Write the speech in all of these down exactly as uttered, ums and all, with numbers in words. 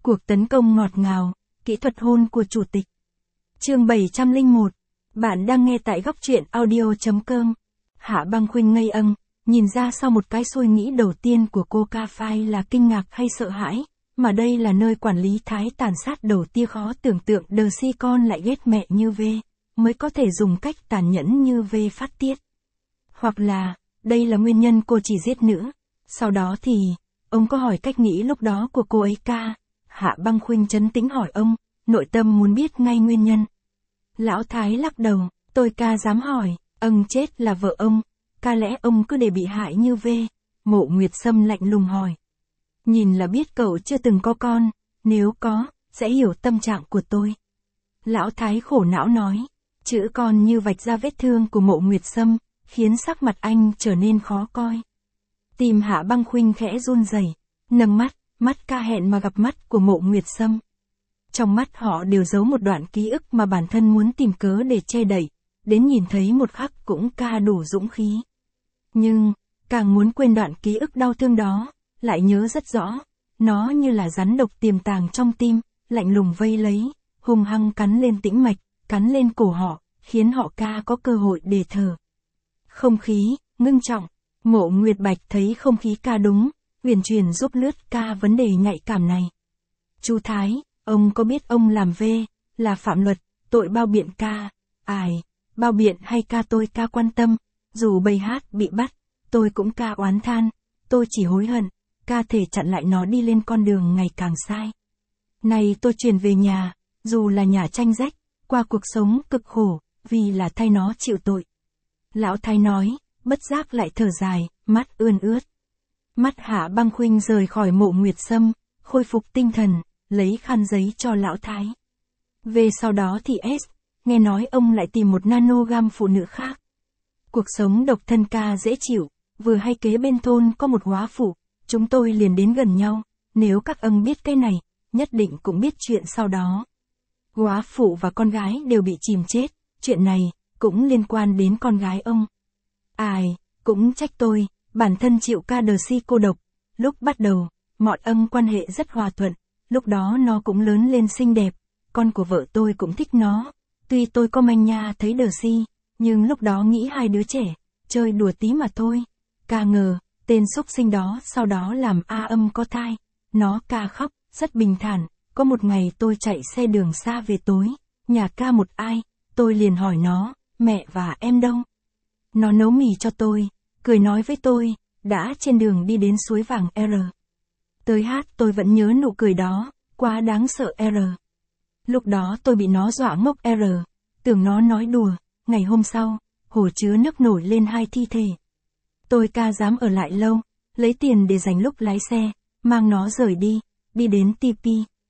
Cuộc tấn công ngọt ngào, kỹ thuật hôn của chủ tịch. Chương bảy trăm lẻ một. Bạn đang nghe tại góc truyện audio chấm com. Hạ Băng Khuynh ngây âng, nhìn ra sau một cái suy nghĩ đầu tiên của cô Ca Phai là kinh ngạc hay sợ hãi, mà đây là nơi quản lý thái tàn sát đầu tia khó tưởng tượng đờ si con lại ghét mẹ như V, mới có thể dùng cách tàn nhẫn như V phát tiết. Hoặc là, đây là nguyên nhân cô chỉ giết nữ. Sau đó thì, ông có hỏi cách nghĩ lúc đó của cô ấy ca. Hạ Băng Khuynh trấn tĩnh hỏi ông, nội tâm muốn biết ngay nguyên nhân. Lão Thái lắc đầu, tôi ca dám hỏi, âng chết là vợ ông, ca lẽ ông cứ để bị hại như V. Mộ Nguyệt Sâm lạnh lùng hỏi. Nhìn là biết cậu chưa từng có con, nếu có, sẽ hiểu tâm trạng của tôi. Lão Thái khổ não nói, chữ con như vạch ra vết thương của Mộ Nguyệt Sâm, khiến sắc mặt anh trở nên khó coi. Tim Hạ Băng Khuynh khẽ run rẩy, nâng mắt, mắt ca hẹn mà gặp mắt của Mộ Nguyệt Sâm. Trong mắt họ đều giấu một đoạn ký ức mà bản thân muốn tìm cớ để che đậy, đến nhìn thấy một khắc cũng ca đủ dũng khí. Nhưng, càng muốn quên đoạn ký ức đau thương đó, lại nhớ rất rõ, nó như là rắn độc tiềm tàng trong tim, lạnh lùng vây lấy, hung hăng cắn lên tĩnh mạch, cắn lên cổ họ, khiến họ ca có cơ hội để thở. Không khí, ngưng trọng, Mộ Nguyệt Bạch thấy không khí ca đúng, huyền truyền giúp lướt ca vấn đề nhạy cảm này. Chú Thái, ông có biết ông làm V, là phạm luật, tội bao biện ca, ai, bao biện hay ca tôi ca quan tâm, dù bầy hát bị bắt, tôi cũng ca oán than, tôi chỉ hối hận, ca thể chặn lại nó đi lên con đường ngày càng sai. Này tôi chuyển về nhà, dù là nhà tranh rách, qua cuộc sống cực khổ, vì là thay nó chịu tội. Lão Thái nói, bất giác lại thở dài, mắt ươn ướt. Mắt Hạ Băng Khuynh rời khỏi Mộ Nguyệt Sâm, khôi phục tinh thần, lấy khăn giấy cho Lão Thái. Về sau đó thì S, nghe nói ông lại tìm một nanogam phụ nữ khác. Cuộc sống độc thân ca dễ chịu, vừa hay kế bên thôn có một góa phụ, chúng tôi liền đến gần nhau, nếu các ông biết cái này, nhất định cũng biết chuyện sau đó. Góa phụ và con gái đều bị chìm chết, chuyện này, cũng liên quan đến con gái ông. Ai, cũng trách tôi, bản thân chịu ca đờ si cô độc, lúc bắt đầu, mọi ân quan hệ rất hòa thuận, lúc đó nó cũng lớn lên xinh đẹp, con của vợ tôi cũng thích nó, tuy tôi có manh nha thấy đờ si, nhưng lúc đó nghĩ hai đứa trẻ, chơi đùa tí mà thôi, ca ngờ, tên xúc sinh đó sau đó làm A Âm có thai, nó ca khóc, rất bình thản, có một ngày tôi chạy xe đường xa về tối, nhà ca một ai, tôi liền hỏi nó, mẹ và em đâu? Nó nấu mì cho tôi, cười nói với tôi, đã trên đường đi đến suối vàng R. Tới hát tôi vẫn nhớ nụ cười đó, quá đáng sợ R. Lúc đó tôi bị nó dọa ngốc R, tưởng nó nói đùa, ngày hôm sau, hồ chứa nước nổi lên hai thi thể. Tôi ca dám ở lại lâu, lấy tiền để dành lúc lái xe, mang nó rời đi, đi đến tê pê.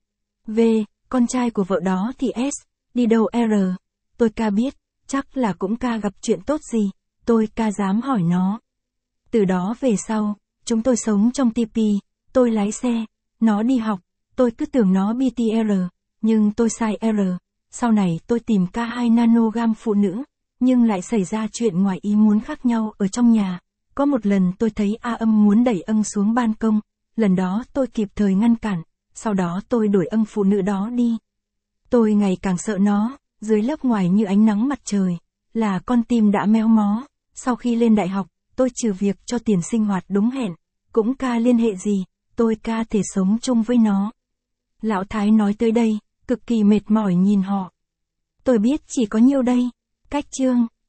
V, con trai của vợ đó thì S, đi đâu R, tôi ca biết, chắc là cũng ca gặp chuyện tốt gì, tôi ca dám hỏi nó. Từ đó về sau, chúng tôi sống trong tê pê, tôi lái xe, nó đi học, tôi cứ tưởng nó bê tê rờ, nhưng tôi sai R, sau này tôi tìm ca hai nanogam phụ nữ, nhưng lại xảy ra chuyện ngoài ý muốn khác nhau ở trong nhà. Có một lần tôi thấy A Âm muốn đẩy ân xuống ban công, lần đó tôi kịp thời ngăn cản, sau đó tôi đuổi ân phụ nữ đó đi. Tôi ngày càng sợ nó, dưới lớp ngoài như ánh nắng mặt trời, là con tim đã méo mó, sau khi lên đại học, tôi trừ việc cho tiền sinh hoạt đúng hẹn, cũng ca liên hệ gì, tôi ca thể sống chung với nó. Lão Thái nói tới đây, cực kỳ mệt mỏi nhìn họ. Tôi biết chỉ có nhiêu đây, cách chương.